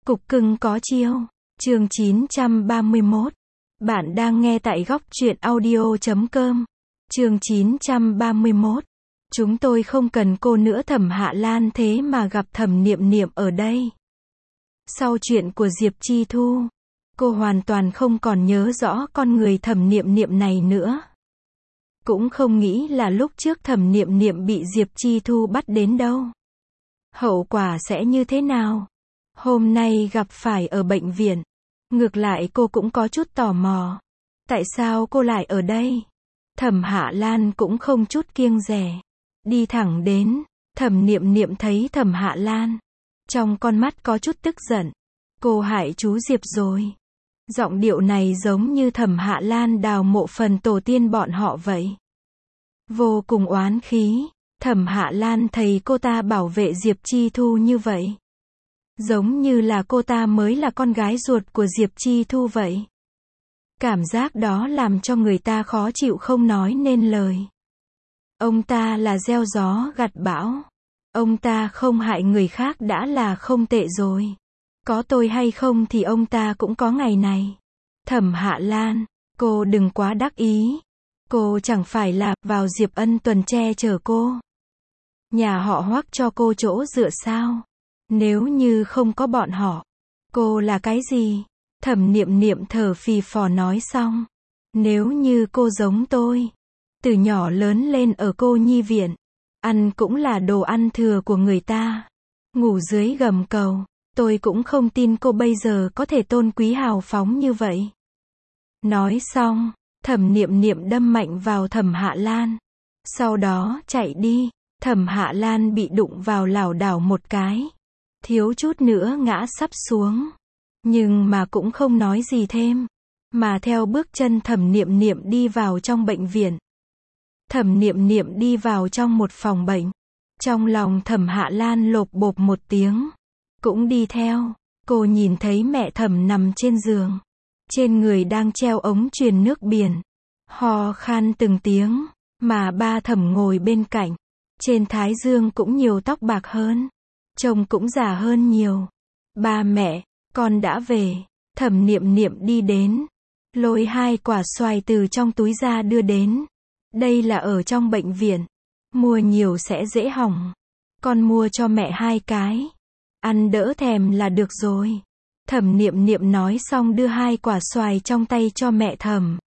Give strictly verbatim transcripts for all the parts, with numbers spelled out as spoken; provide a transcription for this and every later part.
Cục cưng có chiêu. Chương chín trăm ba mươi mốt. Bạn đang nghe tại góc truyện audio chấm com. Chương chín trăm ba mươi mốt. Chúng tôi không cần cô nữa. Thẩm Hạ Lan thế mà gặp Thẩm Niệm Niệm ở đây. Sau chuyện của Diệp Chi Thu, cô hoàn toàn không còn nhớ rõ con người Thẩm Niệm Niệm này nữa. Cũng không nghĩ là lúc trước Thẩm Niệm Niệm bị Diệp Chi Thu bắt đến đâu. Hậu quả sẽ như thế nào? Hôm nay gặp phải ở bệnh viện. Ngược lại cô cũng có chút tò mò. Tại sao cô lại ở đây? Thẩm Hạ Lan cũng không chút kiêng dè. Đi thẳng đến. Thẩm Niệm Niệm thấy Thẩm Hạ Lan. Trong con mắt có chút tức giận. Cô hại chú Diệp rồi. Giọng điệu này giống như Thẩm Hạ Lan đào mộ phần tổ tiên bọn họ vậy. Vô cùng oán khí. Thẩm Hạ Lan thấy cô ta bảo vệ Diệp Chi Thu như vậy. Giống như là cô ta mới là con gái ruột của Diệp Chi Thu vậy. Cảm giác đó làm cho người ta khó chịu không nói nên lời. Ông ta là gieo gió gặt bão. Ông ta không hại người khác đã là không tệ rồi. Có tôi hay không thì ông ta cũng có ngày này. Thẩm Hạ Lan, cô đừng quá đắc ý. Cô chẳng phải là vào Diệp Ân Tuần che chở cô. Nhà họ Hoắc cho cô chỗ dựa sao? Nếu như không có bọn họ, cô là cái gì? Thẩm Niệm Niệm thở phì phò nói xong. Nếu như cô giống tôi, từ nhỏ lớn lên ở cô nhi viện, ăn cũng là đồ ăn thừa của người ta, ngủ dưới gầm cầu, tôi cũng không tin cô bây giờ có thể tôn quý hào phóng như vậy. Nói xong, Thẩm Niệm Niệm đâm mạnh vào Thẩm Hạ Lan, sau đó chạy đi. Thẩm Hạ Lan bị đụng vào lảo đảo một cái, thiếu chút nữa ngã sắp xuống, nhưng mà cũng không nói gì thêm, mà theo bước chân Thẩm Niệm Niệm đi vào trong bệnh viện. Thẩm Niệm Niệm đi vào trong một phòng bệnh, trong lòng Thẩm Hạ Lan lộp bộp một tiếng, cũng đi theo. Cô nhìn thấy mẹ Thẩm nằm trên giường, trên người đang treo ống truyền nước biển, ho khan từng tiếng, mà ba Thẩm ngồi bên cạnh. Trên thái dương cũng nhiều tóc bạc hơn, trông cũng già hơn nhiều. Ba mẹ, con đã về. Thẩm Niệm Niệm đi đến, lôi hai quả xoài từ trong túi ra đưa đến. Đây là ở trong bệnh viện, mua nhiều sẽ dễ hỏng. Con mua cho mẹ hai cái, ăn đỡ thèm là được rồi. Thẩm Niệm Niệm nói xong đưa hai quả xoài trong tay cho mẹ Thẩm.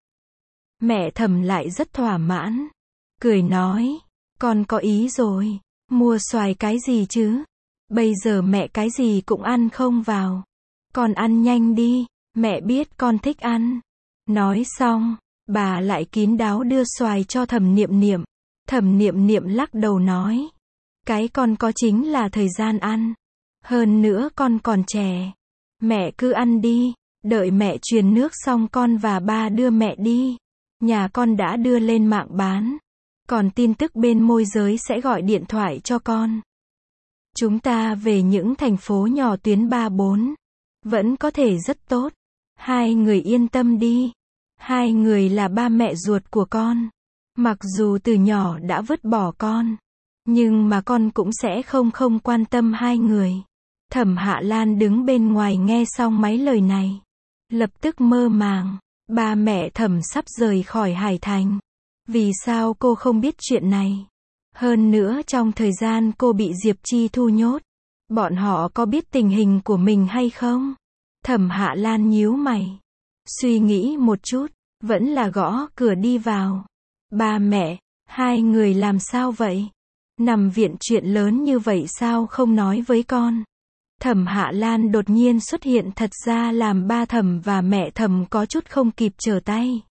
Mẹ Thẩm lại rất thỏa mãn, cười nói. Con có ý rồi, mua xoài cái gì chứ? Bây giờ mẹ cái gì cũng ăn không vào. Con ăn nhanh đi, mẹ biết con thích ăn. Nói xong, bà lại kín đáo đưa xoài cho Thẩm Niệm Niệm. Thẩm Niệm Niệm lắc đầu nói. Cái con có chính là thời gian ăn. Hơn nữa con còn trẻ. Mẹ cứ ăn đi, đợi mẹ truyền nước xong con và ba đưa mẹ đi. Nhà con đã đưa lên mạng bán. Còn tin tức bên môi giới sẽ gọi điện thoại cho con. Chúng ta về những thành phố nhỏ tuyến ba bốn. Vẫn có thể rất tốt. Hai người yên tâm đi. Hai người là ba mẹ ruột của con. Mặc dù từ nhỏ đã vứt bỏ con, nhưng mà con cũng sẽ không không quan tâm hai người. Thẩm Hạ Lan đứng bên ngoài nghe xong mấy lời này, lập tức mơ màng. Ba mẹ Thẩm sắp rời khỏi Hải Thành. Vì sao cô không biết chuyện này? Hơn nữa trong thời gian cô bị Diệp Chi Thu nhốt, bọn họ có biết tình hình của mình hay không? Thẩm Hạ Lan nhíu mày, suy nghĩ một chút, vẫn là gõ cửa đi vào. Ba mẹ, hai người làm sao vậy? Nằm viện chuyện lớn như vậy sao không nói với con? Thẩm Hạ Lan đột nhiên xuất hiện thật ra làm ba Thẩm và mẹ Thẩm có chút không kịp trở tay.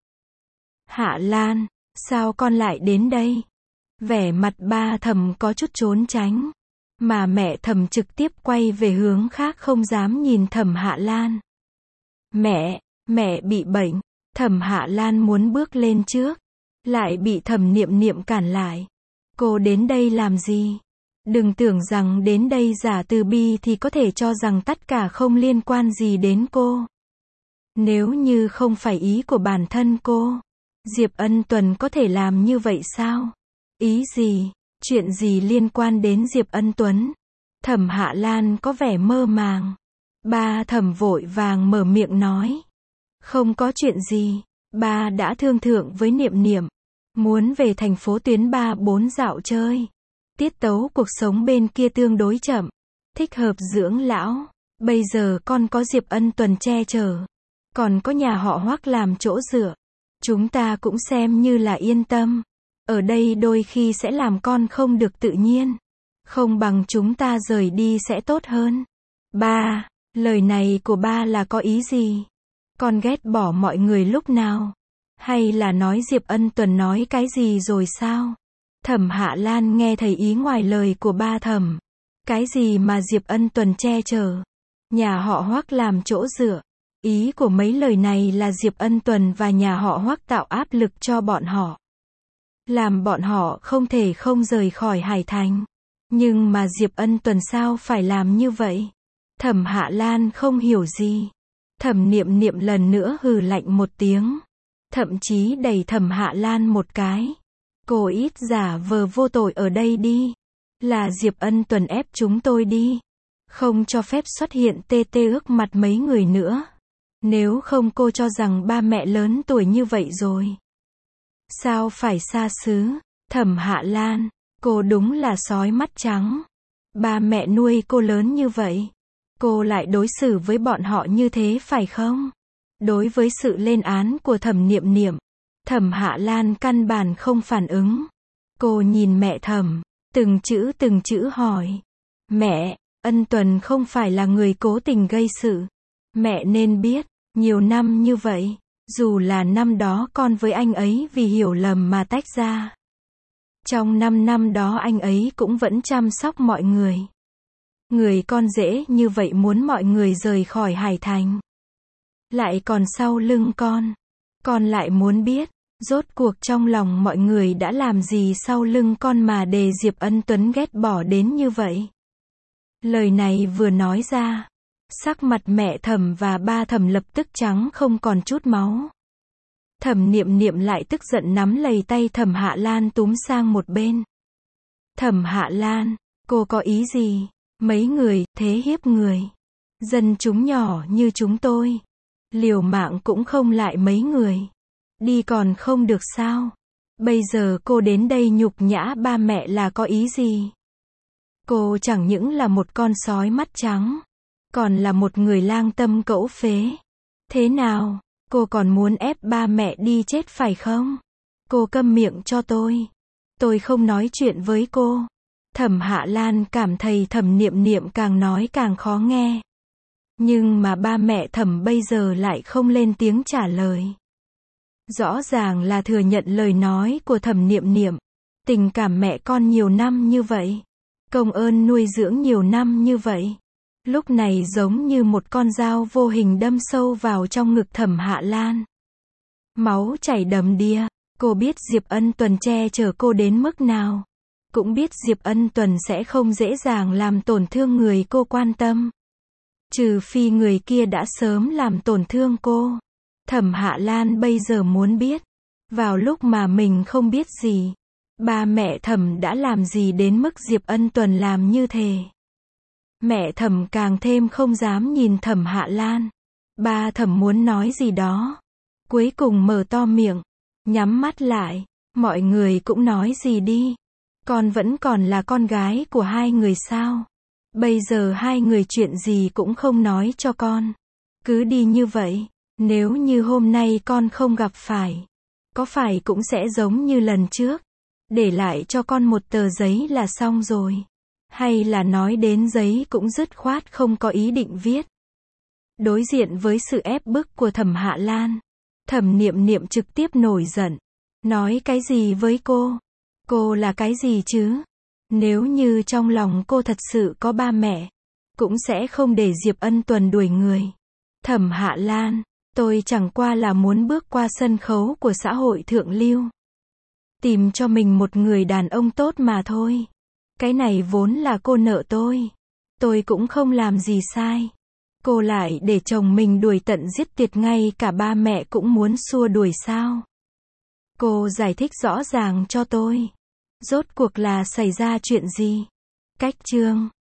Hạ Lan, sao con lại đến đây? Vẻ mặt ba Thẩm có chút trốn tránh, mà mẹ Thẩm trực tiếp quay về hướng khác không dám nhìn Thẩm Hạ Lan. Mẹ, mẹ bị bệnh. Thẩm Hạ Lan muốn bước lên trước, lại bị Thẩm Niệm Niệm cản lại. Cô đến đây làm gì? Đừng tưởng rằng đến đây giả từ bi thì có thể cho rằng tất cả không liên quan gì đến cô. Nếu như không phải ý của bản thân cô, Diệp Ân Tuần có thể làm như vậy sao? Ý gì? Chuyện gì liên quan đến Diệp Ân Tuấn? Thẩm Hạ Lan có vẻ mơ màng. Ba Thẩm vội vàng mở miệng nói. Không có chuyện gì, ba đã thương thượng với Niệm Niệm, muốn về thành phố tuyến ba bốn dạo chơi. Tiết tấu cuộc sống bên kia tương đối chậm, thích hợp dưỡng lão. Bây giờ con có Diệp Ân Tuần che chở, còn có nhà họ Hoắc làm chỗ dựa, chúng ta cũng xem như là yên tâm. Ở đây đôi khi sẽ làm con không được tự nhiên, không bằng chúng ta rời đi sẽ tốt hơn. Ba, lời này của ba là có ý gì? Con ghét bỏ mọi người lúc nào? Hay là nói Diệp Ân Tuần nói cái gì rồi sao? Thẩm Hạ Lan nghe thấy ý ngoài lời của ba Thẩm. Cái gì mà Diệp Ân Tuần che chở? Nhà họ Hoắc làm chỗ dựa. Ý của mấy lời này là Diệp Ân Tuần và nhà họ Hoắc tạo áp lực cho bọn họ, làm bọn họ không thể không rời khỏi Hải Thành. Nhưng mà Diệp Ân Tuần sao phải làm như vậy? Thẩm Hạ Lan không hiểu gì. Thẩm Niệm Niệm lần nữa hừ lạnh một tiếng, thậm chí đẩy Thẩm Hạ Lan một cái. Cô ít giả vờ vô tội ở đây đi. Là Diệp Ân Tuần ép chúng tôi đi. Không cho phép xuất hiện tê tê ước mặt mấy người nữa. Nếu không cô cho rằng ba mẹ lớn tuổi như vậy rồi, sao phải xa xứ? Thẩm Hạ Lan, cô đúng là sói mắt trắng. Ba mẹ nuôi cô lớn như vậy, cô lại đối xử với bọn họ như thế phải không? Đối với sự lên án của Thẩm Niệm Niệm, Thẩm Hạ Lan căn bản không phản ứng. Cô nhìn mẹ Thẩm, từng chữ từng chữ hỏi. Mẹ, Ân Tuần không phải là người cố tình gây sự. Mẹ nên biết, nhiều năm như vậy, dù là năm đó con với anh ấy vì hiểu lầm mà tách ra, trong năm năm đó anh ấy cũng vẫn chăm sóc mọi người. Người con dễ như vậy muốn mọi người rời khỏi Hải Thành, lại còn sau lưng con. Con lại muốn biết, rốt cuộc trong lòng mọi người đã làm gì sau lưng con mà để Diệp Ân Tuấn ghét bỏ đến như vậy. Lời này vừa nói ra, sắc mặt mẹ Thẩm và ba Thẩm lập tức trắng không còn chút máu. Thẩm Niệm Niệm lại tức giận nắm lấy tay Thẩm Hạ Lan túm sang một bên. Thẩm Hạ Lan, cô có ý gì? Mấy người, thế hiếp người. Dân chúng nhỏ như chúng tôi, liều mạng cũng không lại mấy người. Đi còn không được sao? Bây giờ cô đến đây nhục nhã ba mẹ là có ý gì? Cô chẳng những là một con sói mắt trắng, còn là một người lang tâm cẩu phế. Thế nào? Cô còn muốn ép ba mẹ đi chết phải không? Cô câm miệng cho tôi. Tôi không nói chuyện với cô. Thẩm Hạ Lan cảm thấy Thẩm Niệm Niệm càng nói càng khó nghe. Nhưng mà ba mẹ Thẩm bây giờ lại không lên tiếng trả lời. Rõ ràng là thừa nhận lời nói của Thẩm Niệm Niệm. Tình cảm mẹ con nhiều năm như vậy, công ơn nuôi dưỡng nhiều năm như vậy, lúc này giống như một con dao vô hình đâm sâu vào trong ngực Thẩm Hạ Lan. Máu chảy đầm đìa. Cô biết Diệp Ân Tuần che chở cô đến mức nào, cũng biết Diệp Ân Tuần sẽ không dễ dàng làm tổn thương người cô quan tâm. Trừ phi người kia đã sớm làm tổn thương cô. Thẩm Hạ Lan bây giờ muốn biết, vào lúc mà mình không biết gì, ba mẹ Thẩm đã làm gì đến mức Diệp Ân Tuần làm như thế. Mẹ Thẩm càng thêm không dám nhìn Thẩm Hạ Lan. Ba Thẩm muốn nói gì đó, cuối cùng mở to miệng, nhắm mắt lại. Mọi người cũng nói gì đi. Con vẫn còn là con gái của hai người sao? Bây giờ hai người chuyện gì cũng không nói cho con. Cứ đi như vậy. Nếu như hôm nay con không gặp phải, có phải cũng sẽ giống như lần trước, để lại cho con một tờ giấy là xong rồi? Hay là nói đến giấy cũng dứt khoát không có ý định viết? Đối diện với sự ép bức của Thẩm Hạ Lan, Thẩm Niệm Niệm trực tiếp nổi giận. Nói cái gì với cô? Cô là cái gì chứ? Nếu như trong lòng cô thật sự có ba mẹ, cũng sẽ không để Diệp Ân Tuần đuổi người. Thẩm Hạ Lan, tôi chẳng qua là muốn bước qua sân khấu của xã hội thượng lưu, tìm cho mình một người đàn ông tốt mà thôi. Cái này vốn là cô nợ tôi. Tôi cũng không làm gì sai. Cô lại để chồng mình đuổi tận giết tuyệt, ngay cả ba mẹ cũng muốn xua đuổi sao? Cô giải thích rõ ràng cho tôi. Rốt cuộc là xảy ra chuyện gì? Cách chương